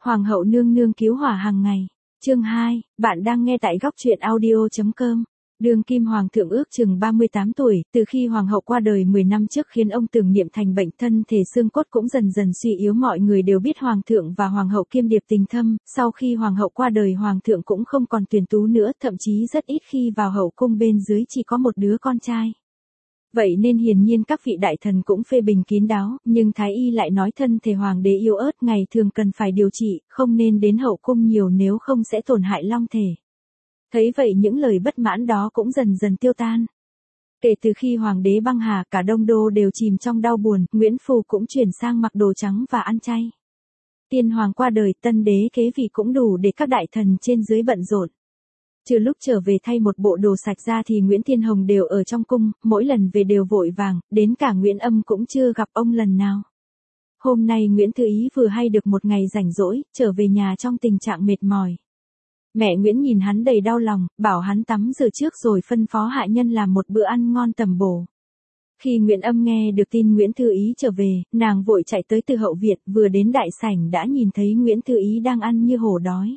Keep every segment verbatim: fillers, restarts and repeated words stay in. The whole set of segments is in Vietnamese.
Hoàng hậu nương nương cứu hỏa hàng ngày. Chương hai, bạn đang nghe tại góc truyện audio.com. Đương kim hoàng thượng ước chừng ba mươi tám tuổi, từ khi hoàng hậu qua đời mười năm trước khiến ông tưởng niệm thành bệnh, thân thể xương cốt cũng dần dần suy yếu. Mọi người đều biết hoàng thượng và hoàng hậu kiêm điệp tình thâm, sau khi hoàng hậu qua đời hoàng thượng cũng không còn tuyển tú nữa, thậm chí rất ít khi vào hậu cung, bên dưới chỉ có một đứa con trai. Vậy nên hiển nhiên các vị đại thần cũng phê bình kín đáo, nhưng thái y lại nói thân thể hoàng đế yếu ớt, ngày thường cần phải điều trị, không nên đến hậu cung nhiều nếu không sẽ tổn hại long thể. Thấy vậy những lời bất mãn đó cũng dần dần tiêu tan. Kể từ khi hoàng đế băng hà, cả Đông Đô đều chìm trong đau buồn, Nguyễn Phù cũng chuyển sang mặc đồ trắng và ăn chay. Tiên hoàng qua đời, tân đế kế vị cũng đủ để các đại thần trên dưới bận rộn. Trừ lúc trở về thay một bộ đồ sạch ra thì Nguyễn Thiên Hồng đều ở trong cung, mỗi lần về đều vội vàng, đến cả Nguyễn Âm cũng chưa gặp ông lần nào. Hôm nay Nguyễn Thư Ý vừa hay được một ngày rảnh rỗi, trở về nhà trong tình trạng mệt mỏi. Mẹ Nguyễn nhìn hắn đầy đau lòng, bảo hắn tắm rửa trước rồi phân phó hạ nhân làm một bữa ăn ngon tầm bổ. Khi Nguyễn Âm nghe được tin Nguyễn Thư Ý trở về, nàng vội chạy tới từ hậu viện, vừa đến đại sảnh đã nhìn thấy Nguyễn Thư Ý đang ăn như hổ đói.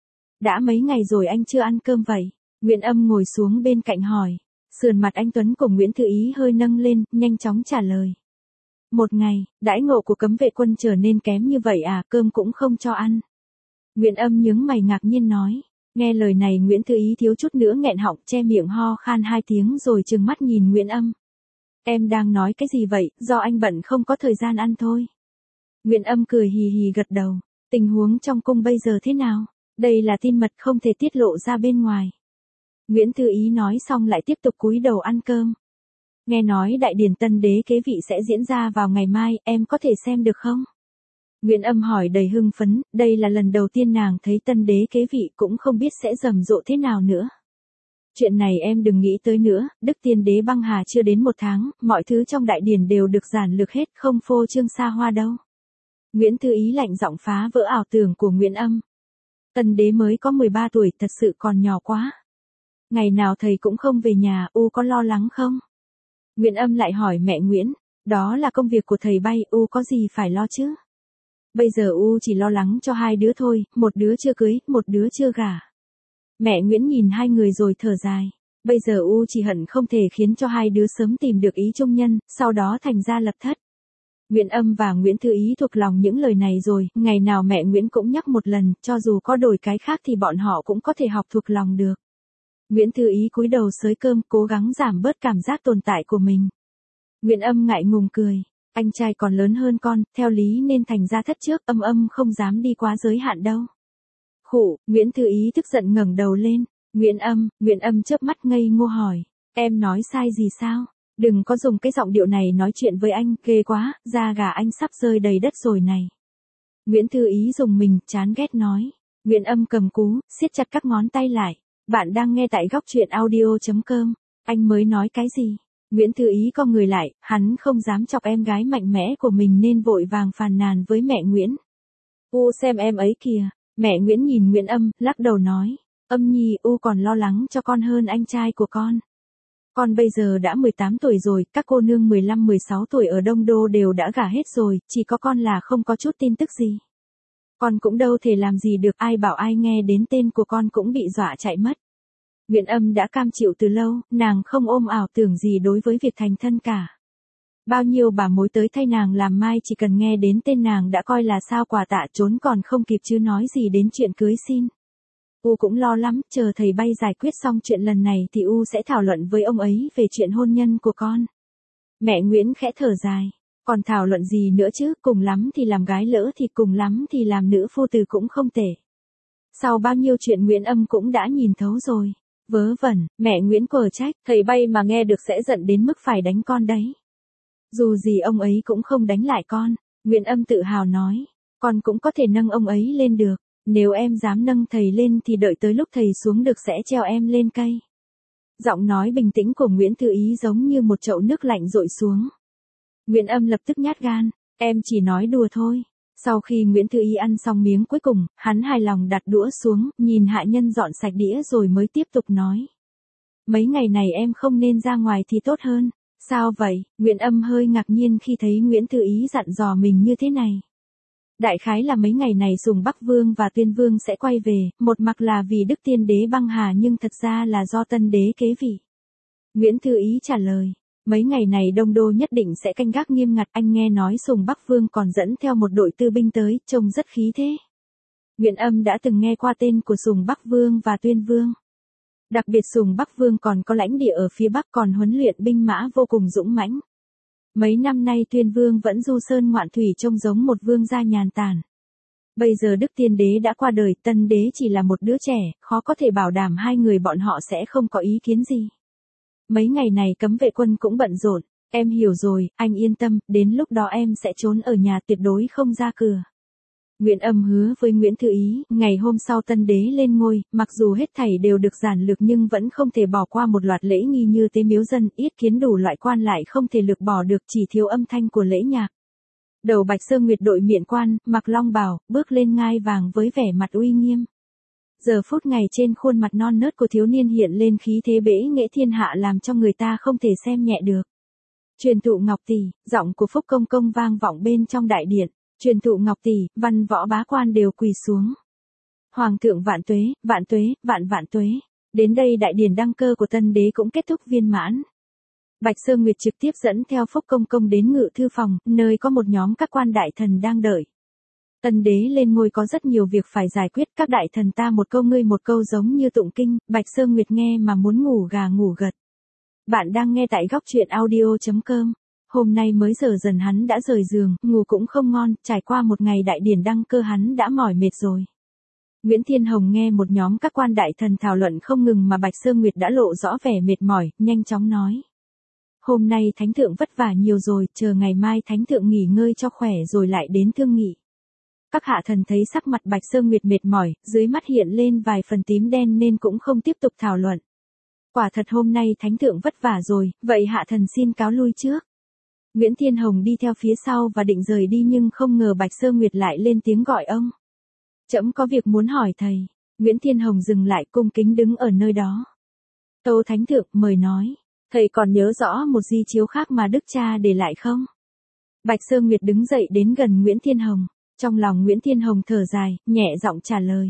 Đã mấy ngày rồi anh chưa ăn cơm vậy? Nguyễn Âm ngồi xuống bên cạnh hỏi. Sườn mặt anh Tuấn của Nguyễn Thư Ý hơi nâng lên, nhanh chóng trả lời. Một ngày, đãi ngộ của cấm vệ quân trở nên kém như vậy à, cơm cũng không cho ăn. Nguyễn Âm nhướng mày ngạc nhiên nói. Nghe lời này Nguyễn Thư Ý thiếu chút nữa nghẹn họng, che miệng ho khan hai tiếng rồi trừng mắt nhìn Nguyễn Âm. Em đang nói cái gì vậy, do anh bận không có thời gian ăn thôi. Nguyễn Âm cười hì hì gật đầu. Tình huống trong cung bây giờ thế nào? Đây là tin mật không thể tiết lộ ra bên ngoài. Nguyễn Thư Ý nói xong lại tiếp tục cúi đầu ăn cơm. Nghe nói đại điển tân đế kế vị sẽ diễn ra vào ngày mai, em có thể xem được không? Nguyễn Âm hỏi đầy hưng phấn, đây là lần đầu tiên nàng thấy tân đế kế vị, cũng không biết sẽ rầm rộ thế nào nữa. Chuyện này em đừng nghĩ tới nữa, Đức Tiên Đế băng hà chưa đến một tháng, mọi thứ trong đại điển đều được giản lược hết, không phô trương xa hoa đâu. Nguyễn Thư Ý lạnh giọng phá vỡ ảo tưởng của Nguyễn Âm. Tân đế mới có mười ba tuổi, thật sự còn nhỏ quá. Ngày nào thầy cũng không về nhà, U có lo lắng không? Nguyễn Âm lại hỏi mẹ Nguyễn, đó là công việc của thầy bay, U có gì phải lo chứ? Bây giờ U chỉ lo lắng cho hai đứa thôi, một đứa chưa cưới, một đứa chưa gả. Mẹ Nguyễn nhìn hai người rồi thở dài. Bây giờ U chỉ hận không thể khiến cho hai đứa sớm tìm được ý chung nhân, sau đó thành gia lập thất. Nguyễn Âm và Nguyễn Thư Ý thuộc lòng những lời này rồi, ngày nào mẹ Nguyễn cũng nhắc một lần, cho dù có đổi cái khác thì bọn họ cũng có thể học thuộc lòng được. Nguyễn Thư Ý cúi đầu xới cơm, cố gắng giảm bớt cảm giác tồn tại của mình. Nguyễn Âm ngại ngùng cười, anh trai còn lớn hơn con, theo lý nên thành gia thất trước, Âm Âm không dám đi quá giới hạn đâu. Khụ, Nguyễn Thư Ý tức giận ngẩng đầu lên. Nguyễn Âm, Nguyễn Âm chớp mắt ngây ngô hỏi, em nói sai gì sao? Đừng có dùng cái giọng điệu này nói chuyện với anh, ghê quá, da gà anh sắp rơi đầy đất rồi này. Nguyễn Thư Ý dùng mình, chán ghét nói. Nguyễn Âm cầm cú, siết chặt các ngón tay lại. Bạn đang nghe tại góc truyện audio.com. Anh mới nói cái gì? Nguyễn Thư Ý co người lại, hắn không dám chọc em gái mạnh mẽ của mình nên vội vàng phàn nàn với mẹ Nguyễn. U xem em ấy kìa. Mẹ Nguyễn nhìn Nguyễn Âm, lắc đầu nói. Âm nhi, U còn lo lắng cho con hơn anh trai của con. Con bây giờ đã mười tám tuổi rồi, các cô nương mười lăm mười sáu tuổi ở Đông Đô đều đã gả hết rồi, chỉ có con là không có chút tin tức gì. Con cũng đâu thể làm gì được, ai bảo ai nghe đến tên của con cũng bị dọa chạy mất. Nguyễn Âm đã cam chịu từ lâu, nàng không ôm ảo tưởng gì đối với việc thành thân cả. Bao nhiêu bà mối tới thay nàng làm mai chỉ cần nghe đến tên nàng đã coi là sao quà tạ, trốn còn không kịp chứ nói gì đến chuyện cưới xin. U cũng lo lắm, chờ thầy bay giải quyết xong chuyện lần này thì U sẽ thảo luận với ông ấy về chuyện hôn nhân của con. Mẹ Nguyễn khẽ thở dài, còn thảo luận gì nữa chứ, cùng lắm thì làm gái lỡ thì cùng lắm thì làm nữ phu tử cũng không tệ. Sau bao nhiêu chuyện Nguyễn Âm cũng đã nhìn thấu rồi. Vớ vẩn, mẹ Nguyễn quở trách, thầy bay mà nghe được sẽ giận đến mức phải đánh con đấy. Dù gì ông ấy cũng không đánh lại con, Nguyễn Âm tự hào nói, con cũng có thể nâng ông ấy lên được. Nếu em dám nâng thầy lên thì đợi tới lúc thầy xuống được sẽ treo em lên cây. Giọng nói bình tĩnh của Nguyễn Thư Ý giống như một chậu nước lạnh dội xuống. Nguyễn Âm lập tức nhát gan, em chỉ nói đùa thôi. Sau khi Nguyễn Thư Ý ăn xong miếng cuối cùng, hắn hài lòng đặt đũa xuống, nhìn hạ nhân dọn sạch đĩa rồi mới tiếp tục nói. Mấy ngày này em không nên ra ngoài thì tốt hơn. Sao vậy? Nguyễn Âm hơi ngạc nhiên khi thấy Nguyễn Thư Ý dặn dò mình như thế này. Đại khái là mấy ngày này Sùng Bắc Vương và Tuyên Vương sẽ quay về, một mặt là vì Đức Tiên Đế băng hà nhưng thật ra là do Tân Đế kế vị. Nguyễn Thư Ý trả lời, mấy ngày này Đông Đô nhất định sẽ canh gác nghiêm ngặt, anh nghe nói Sùng Bắc Vương còn dẫn theo một đội tư binh tới, trông rất khí thế. Nguyễn Âm đã từng nghe qua tên của Sùng Bắc Vương và Tuyên Vương. Đặc biệt Sùng Bắc Vương còn có lãnh địa ở phía Bắc còn huấn luyện binh mã vô cùng dũng mãnh. Mấy năm nay Tuyên Vương vẫn du sơn ngoạn thủy trông giống một vương gia nhàn tản. Bây giờ Đức Tiên Đế đã qua đời, Tân Đế chỉ là một đứa trẻ, khó có thể bảo đảm hai người bọn họ sẽ không có ý kiến gì. Mấy ngày này cấm vệ quân cũng bận rộn, em hiểu rồi, anh yên tâm, đến lúc đó em sẽ trốn ở nhà tuyệt đối không ra cửa. Nguyễn Âm hứa với Nguyễn Thư Ý, ngày hôm sau Tân Đế lên ngôi, mặc dù hết thảy đều được giản lược nhưng vẫn không thể bỏ qua một loạt lễ nghi như tế miếu dân, yết kiến đủ loại quan lại không thể lược bỏ được, chỉ thiếu âm thanh của lễ nhạc. Đầu Bạch Sơ Nguyệt đội miện quan, mặc long bào, bước lên ngai vàng với vẻ mặt uy nghiêm. Giờ phút ngày trên khuôn mặt non nớt của thiếu niên hiện lên khí thế bể nghệ thiên hạ làm cho người ta không thể xem nhẹ được. Truyền thụ Ngọc Tỷ, giọng của Phúc Công Công vang vọng bên trong đại điện. Truyền thụ Ngọc Tỷ, văn võ bá quan đều quỳ xuống. Hoàng thượng vạn tuế, vạn tuế, vạn vạn tuế. Đến đây đại điển đăng cơ của Tân Đế cũng kết thúc viên mãn. Bạch Sơ Nguyệt trực tiếp dẫn theo Phúc Công Công đến ngự thư phòng, nơi có một nhóm các quan đại thần đang đợi. Tân Đế lên ngôi có rất nhiều việc phải giải quyết, các đại thần ta một câu ngươi một câu giống như tụng kinh, Bạch Sơ Nguyệt nghe mà muốn ngủ gà ngủ gật. Bạn đang nghe tại góc truyện audio chấm com. Hôm nay mới giờ dần hắn đã rời giường, ngủ cũng không ngon, trải qua một ngày đại điển đăng cơ hắn đã mỏi mệt rồi. Nguyễn Thiên Hồng nghe một nhóm các quan đại thần thảo luận không ngừng mà Bạch Sơ Nguyệt đã lộ rõ vẻ mệt mỏi, nhanh chóng nói. Hôm nay Thánh Thượng vất vả nhiều rồi, chờ ngày mai Thánh Thượng nghỉ ngơi cho khỏe rồi lại đến thương nghị. Các hạ thần thấy sắc mặt Bạch Sơ Nguyệt mệt mỏi, dưới mắt hiện lên vài phần tím đen nên cũng không tiếp tục thảo luận. Quả thật hôm nay Thánh Thượng vất vả rồi, vậy hạ thần xin cáo lui trước. Nguyễn Thiên Hồng đi theo phía sau và định rời đi nhưng không ngờ Bạch Sơ Nguyệt lại lên tiếng gọi ông. Trẫm có việc muốn hỏi thầy. Nguyễn Thiên Hồng dừng lại cung kính đứng ở nơi đó. Tâu Thánh Thượng mời nói. Thầy còn nhớ rõ một di chiếu khác mà Đức Cha để lại không? Bạch Sơ Nguyệt đứng dậy đến gần Nguyễn Thiên Hồng. Trong lòng Nguyễn Thiên Hồng thở dài, nhẹ giọng trả lời.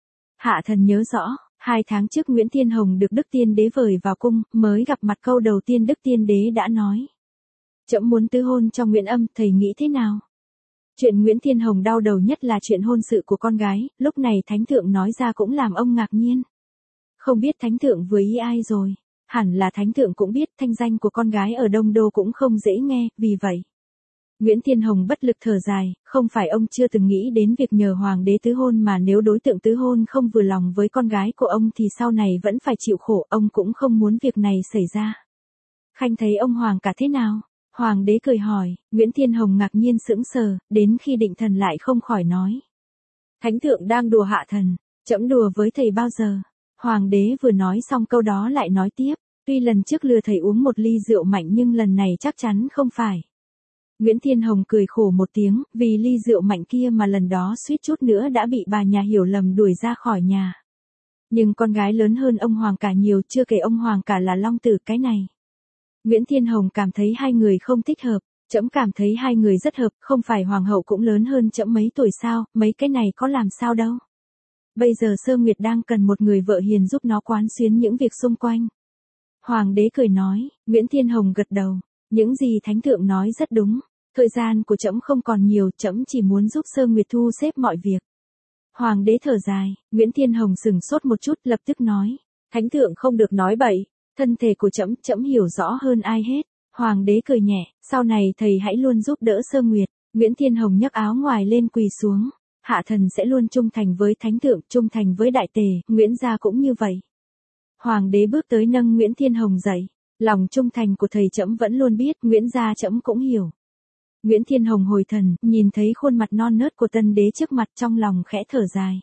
Hạ thần nhớ rõ, hai tháng trước Nguyễn Thiên Hồng được Đức Tiên Đế vời vào cung, mới gặp mặt câu đầu tiên Đức Tiên Đế đã nói. Trẫm muốn tứ hôn cho Nguyễn Âm, thầy nghĩ thế nào? Chuyện Nguyễn Thiên Hồng đau đầu nhất là chuyện hôn sự của con gái, lúc này Thánh Thượng nói ra cũng làm ông ngạc nhiên. Không biết Thánh Thượng vừa ý ai rồi, hẳn là Thánh Thượng cũng biết thanh danh của con gái ở Đông Đô cũng không dễ nghe, vì vậy. Nguyễn Thiên Hồng bất lực thở dài, không phải ông chưa từng nghĩ đến việc nhờ Hoàng đế tứ hôn mà nếu đối tượng tứ hôn không vừa lòng với con gái của ông thì sau này vẫn phải chịu khổ, ông cũng không muốn việc này xảy ra. Khanh thấy ông Hoàng cả thế nào? Hoàng đế cười hỏi, Nguyễn Thiên Hồng ngạc nhiên sững sờ, đến khi định thần lại không khỏi nói. Thánh Thượng đang đùa hạ thần, trẫm đùa với thầy bao giờ? Hoàng đế vừa nói xong câu đó lại nói tiếp, tuy lần trước lừa thầy uống một ly rượu mạnh nhưng lần này chắc chắn không phải. Nguyễn Thiên Hồng cười khổ một tiếng, vì ly rượu mạnh kia mà lần đó suýt chút nữa đã bị bà nhà hiểu lầm đuổi ra khỏi nhà. Nhưng con gái lớn hơn ông Hoàng cả nhiều, chưa kể ông Hoàng cả là Long Tử cái này. Nguyễn Thiên Hồng cảm thấy hai người không thích hợp, trẫm cảm thấy hai người rất hợp, không phải Hoàng hậu cũng lớn hơn trẫm mấy tuổi sao, mấy cái này có làm sao đâu. Bây giờ Sơ Nguyệt đang cần một người vợ hiền giúp nó quán xuyến những việc xung quanh. Hoàng đế cười nói, Nguyễn Thiên Hồng gật đầu, những gì Thánh Thượng nói rất đúng, thời gian của trẫm không còn nhiều, trẫm chỉ muốn giúp Sơ Nguyệt thu xếp mọi việc. Hoàng đế thở dài, Nguyễn Thiên Hồng sững sốt một chút lập tức nói, Thánh Thượng không được nói bậy. Thân thể của trẫm, trẫm hiểu rõ hơn ai hết. Hoàng đế cười nhẹ, sau này thầy hãy luôn giúp đỡ Sơ Nguyệt. Nguyễn Thiên Hồng nhấc áo ngoài lên quỳ xuống. Hạ thần sẽ luôn trung thành với Thánh Thượng, trung thành với Đại Tề, Nguyễn gia cũng như vậy. Hoàng đế bước tới nâng Nguyễn Thiên Hồng dậy. Lòng trung thành của thầy trẫm vẫn luôn biết, Nguyễn gia trẫm cũng hiểu. Nguyễn Thiên Hồng hồi thần, nhìn thấy khuôn mặt non nớt của Tân Đế trước mặt trong lòng khẽ thở dài.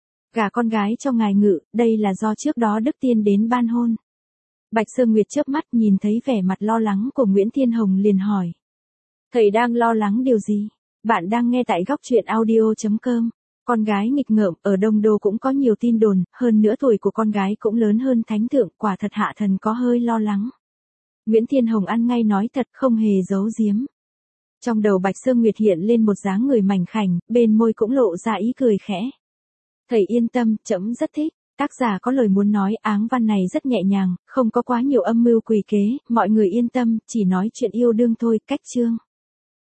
Gả con gái cho ngài ngự, đây là do trước đó Đức Tiên đến ban hôn. Bạch Sơ Nguyệt chớp mắt nhìn thấy vẻ mặt lo lắng của Nguyễn Thiên Hồng liền hỏi. Thầy đang lo lắng điều gì? Bạn đang nghe tại góc truyện audio chấm com. Con gái nghịch ngợm, ở Đông Đô cũng có nhiều tin đồn, hơn nữa tuổi của con gái cũng lớn hơn Thánh Thượng, quả thật hạ thần có hơi lo lắng. Nguyễn Thiên Hồng ăn ngay nói thật không hề giấu giếm. Trong đầu Bạch Sơ Nguyệt hiện lên một dáng người mảnh khảnh, bên môi cũng lộ ra ý cười khẽ. Thầy yên tâm, trẫm rất thích. Tác giả có lời muốn nói, áng văn này rất nhẹ nhàng, không có quá nhiều âm mưu quỷ kế, mọi người yên tâm, chỉ nói chuyện yêu đương thôi. Cách chương